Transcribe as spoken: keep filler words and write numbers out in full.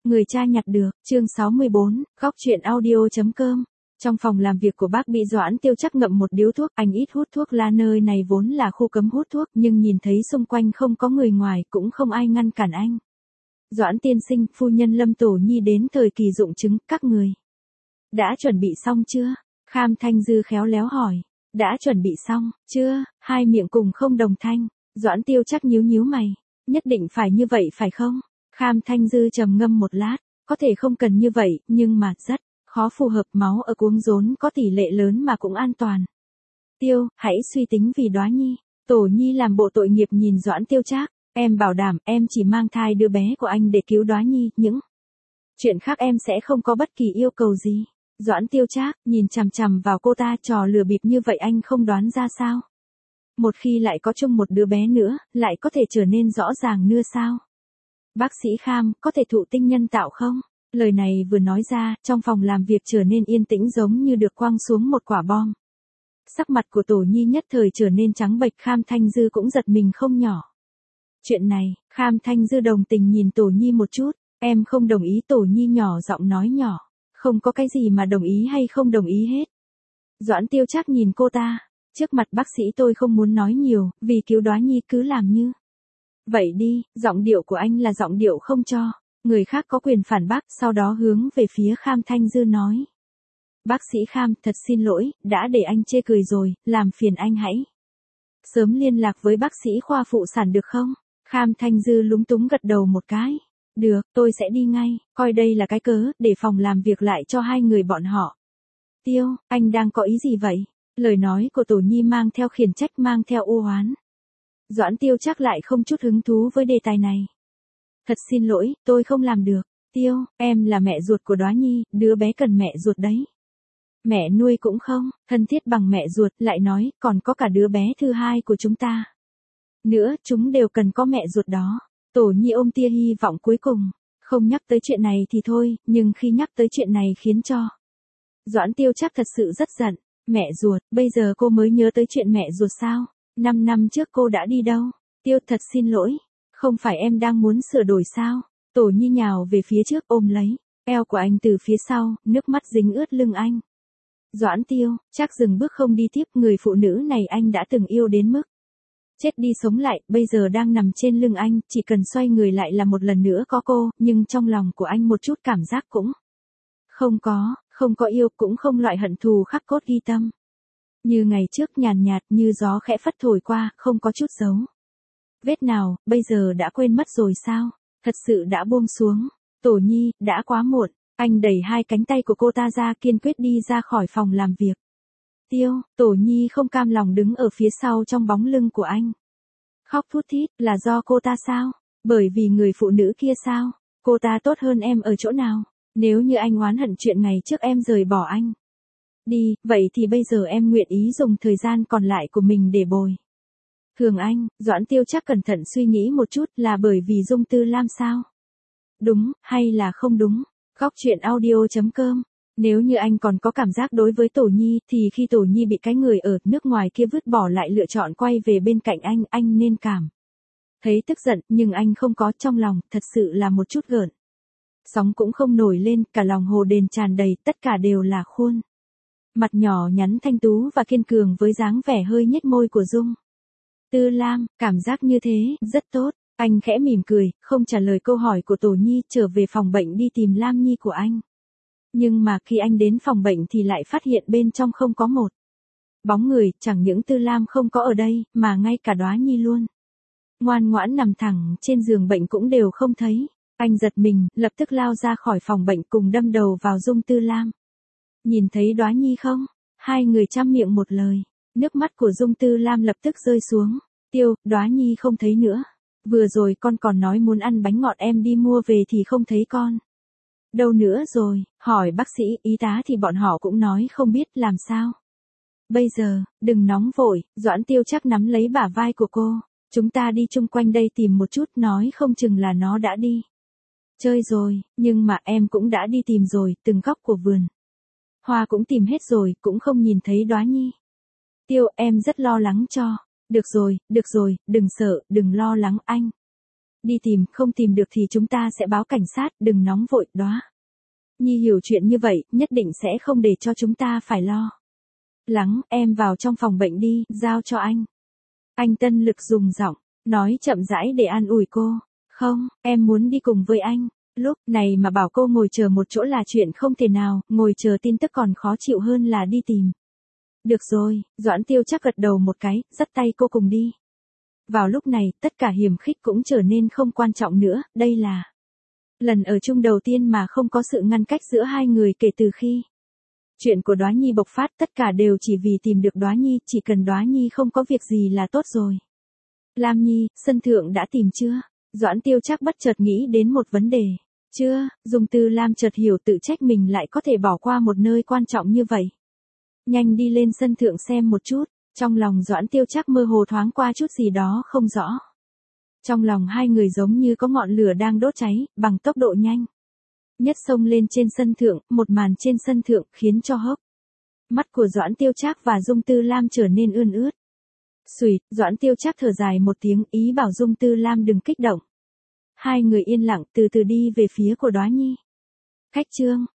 Người cha nhặt được, chương sáu mươi bốn, góc chuyện audio.com. Trong phòng làm việc của bác Bị Doãn Tiêu Trác ngậm một điếu thuốc, anh ít hút thuốc la, nơi này vốn là khu cấm hút thuốc, nhưng nhìn thấy xung quanh không có người ngoài, cũng không ai ngăn cản anh. Doãn tiên sinh, phu nhân Lâm Tổ Nhi đến thời kỳ dụng trứng, các người đã chuẩn bị xong chưa? Kham Thanh Dư khéo léo hỏi. Đã chuẩn bị xong, chưa? Hai miệng cùng không đồng thanh. Doãn Tiêu Trác nhíu nhíu mày. Nhất định phải như vậy phải không? Kham Thanh Dư trầm ngâm một lát. Có thể không cần như vậy, nhưng mà rất khó phù hợp, máu ở cuống rốn có tỷ lệ lớn mà cũng an toàn. Tiêu, hãy suy tính vì Đóa Nhi. Tổ Nhi làm bộ tội nghiệp nhìn Doãn Tiêu Trác. Em bảo đảm em chỉ mang thai đứa bé của anh để cứu Đóa Nhi, những chuyện khác em sẽ không có bất kỳ yêu cầu gì. Doãn Tiêu Trác nhìn chằm chằm vào cô ta, trò lừa bịp như vậy anh không đoán ra sao? Một khi lại có chung một đứa bé nữa, lại có thể trở nên rõ ràng nữa sao? Bác sĩ Kham, có thể thụ tinh nhân tạo không? Lời này vừa nói ra, trong phòng làm việc trở nên yên tĩnh giống như được quăng xuống một quả bom. Sắc mặt của Tổ Nhi nhất thời trở nên trắng bệch, Kham Thanh Dư cũng giật mình không nhỏ. Chuyện này, Kham Thanh Dư đồng tình nhìn Tổ Nhi một chút, em không đồng ý. Tổ Nhi nhỏ giọng nói nhỏ, không có cái gì mà đồng ý hay không đồng ý hết. Doãn Tiêu Trác nhìn cô ta, trước mặt bác sĩ tôi không muốn nói nhiều, vì cứu Đóa Nhi cứ làm như vậy đi. Giọng điệu của anh là giọng điệu không cho người khác có quyền phản bác, sau đó hướng về phía Kham Thanh Dư nói. Bác sĩ Kham, thật xin lỗi, đã để anh chê cười rồi, làm phiền anh hãy sớm liên lạc với bác sĩ khoa phụ sản được không? Kham Thanh Dư lúng túng gật đầu một cái. Được, tôi sẽ đi ngay, coi đây là cái cớ, để phòng làm việc lại cho hai người bọn họ. Tiêu, anh đang có ý gì vậy? Lời nói của Tổ Nhi mang theo khiển trách, mang theo u oán. Doãn Tiêu Trác lại không chút hứng thú với đề tài này. Thật xin lỗi, tôi không làm được. Tiêu, em là mẹ ruột của Đóa Nhi, đứa bé cần mẹ ruột đấy. Mẹ nuôi cũng không thân thiết bằng mẹ ruột, lại nói, còn có cả đứa bé thứ hai của chúng ta nữa, chúng đều cần có mẹ ruột đó. Tổ Nhi ôm tia hy vọng cuối cùng. Không nhắc tới chuyện này thì thôi, nhưng khi nhắc tới chuyện này khiến cho Doãn Tiêu Trác thật sự rất giận. Mẹ ruột, bây giờ cô mới nhớ tới chuyện mẹ ruột sao? Năm năm trước cô đã đi đâu? Tiêu, thật xin lỗi. Không phải em đang muốn sửa đổi sao? Tổ Nhi nhào về phía trước ôm lấy eo của anh từ phía sau, nước mắt dính ướt lưng anh. Doãn Tiêu Trác dừng bước không đi tiếp, người phụ nữ này anh đã từng yêu đến mức chết đi sống lại, bây giờ đang nằm trên lưng anh, chỉ cần xoay người lại là một lần nữa có cô, nhưng trong lòng của anh một chút cảm giác cũng không có, không có yêu, cũng không loại hận thù khắc cốt ghi tâm. Như ngày trước nhàn nhạt, như gió khẽ phất thổi qua, không có chút dấu vết nào, bây giờ đã quên mất rồi sao? Thật sự đã buông xuống. Tổ Nhi, đã quá muộn. Anh đẩy hai cánh tay của cô ta ra, kiên quyết đi ra khỏi phòng làm việc. Tiêu, Tổ Nhi không cam lòng đứng ở phía sau trong bóng lưng của anh. Khóc thút thít, là do cô ta sao? Bởi vì người phụ nữ kia sao? Cô ta tốt hơn em ở chỗ nào? Nếu như anh oán hận chuyện ngày trước em rời bỏ anh đi, vậy thì bây giờ em nguyện ý dùng thời gian còn lại của mình để bồi thường anh. Doãn Tiêu Trác cẩn thận suy nghĩ một chút, là bởi vì Dung Tư Lam sao? Đúng, hay là không đúng? Góc chuyện audio.com. Nếu như anh còn có cảm giác đối với Tổ Nhi, thì khi Tổ Nhi bị cái người ở nước ngoài kia vứt bỏ lại lựa chọn quay về bên cạnh anh, anh nên cảm thấy tức giận, nhưng anh không có, trong lòng, thật sự là một chút gợn sóng cũng không nổi lên, cả lòng hồ đền tràn đầy, tất cả đều là khuôn mặt nhỏ nhắn thanh tú và kiên cường với dáng vẻ hơi nhếch môi của Dung Tư Lam. Cảm giác như thế, rất tốt. Anh khẽ mỉm cười, không trả lời câu hỏi của Tổ Nhi, trở về phòng bệnh đi tìm Lam Nhi của anh. Nhưng mà khi anh đến phòng bệnh thì lại phát hiện bên trong không có một bóng người, chẳng những Tư Lam không có ở đây, mà ngay cả Đóa Nhi luôn ngoan ngoãn nằm thẳng trên giường bệnh cũng đều không thấy. Anh giật mình, lập tức lao ra khỏi phòng bệnh cùng đâm đầu vào Dung Tư Lam. Nhìn thấy Đóa Nhi không? Hai người chăm miệng một lời. Nước mắt của Dung Tư Lam lập tức rơi xuống. Tiêu, Đóa Nhi không thấy nữa. Vừa rồi con còn nói muốn ăn bánh ngọt, em đi mua về thì không thấy con đâu nữa rồi. Hỏi bác sĩ, y tá thì bọn họ cũng nói không biết, làm sao bây giờ? Đừng nóng vội. Doãn Tiêu Trác nắm lấy bả vai của cô. Chúng ta đi chung quanh đây tìm một chút, nói không chừng là nó đã đi chơi rồi. Nhưng mà em cũng đã đi tìm rồi, từng góc của vườn hoa cũng tìm hết rồi, cũng không nhìn thấy Đóa Nhi. Tiêu, em rất lo lắng cho. Được rồi, được rồi, đừng sợ, đừng lo lắng anh. Đi tìm, không tìm được thì chúng ta sẽ báo cảnh sát, đừng nóng vội, Đóa Nhi hiểu chuyện như vậy, nhất định sẽ không để cho chúng ta phải lo lắng, em vào trong phòng bệnh đi, giao cho anh. Anh Tân Lực dùng giọng nói chậm rãi để an ủi cô. Không, em muốn đi cùng với anh. Lúc này mà bảo cô ngồi chờ một chỗ là chuyện không thể nào, ngồi chờ tin tức còn khó chịu hơn là đi tìm. Được rồi, Doãn Tiêu Trác gật đầu một cái, dắt tay cô cùng đi. Vào lúc này, tất cả hiềm khích cũng trở nên không quan trọng nữa, đây là lần ở chung đầu tiên mà không có sự ngăn cách giữa hai người kể từ khi chuyện của Đóa Nhi bộc phát, tất cả đều chỉ vì tìm được Đóa Nhi, chỉ cần Đóa Nhi không có việc gì là tốt rồi. Lam Nhi, sân thượng đã tìm chưa? Doãn Tiêu Trác bất chợt nghĩ đến một vấn đề. Chưa, Dung Tư Lam chợt hiểu tự trách mình lại có thể bỏ qua một nơi quan trọng như vậy. Nhanh đi lên sân thượng xem một chút, trong lòng Doãn Tiêu Trác mơ hồ thoáng qua chút gì đó không rõ. Trong lòng hai người giống như có ngọn lửa đang đốt cháy, bằng tốc độ nhanh. Nhất xông lên trên sân thượng, một màn trên sân thượng khiến cho hốc mắt của Doãn Tiêu Trác và Dung Tư Lam trở nên ươn ướt. Xùi, Doãn Tiêu Trác thở dài một tiếng, ý bảo Dung Tư Lam đừng kích động. Hai người yên lặng từ từ đi về phía của Đóa Nhi. Khách trương,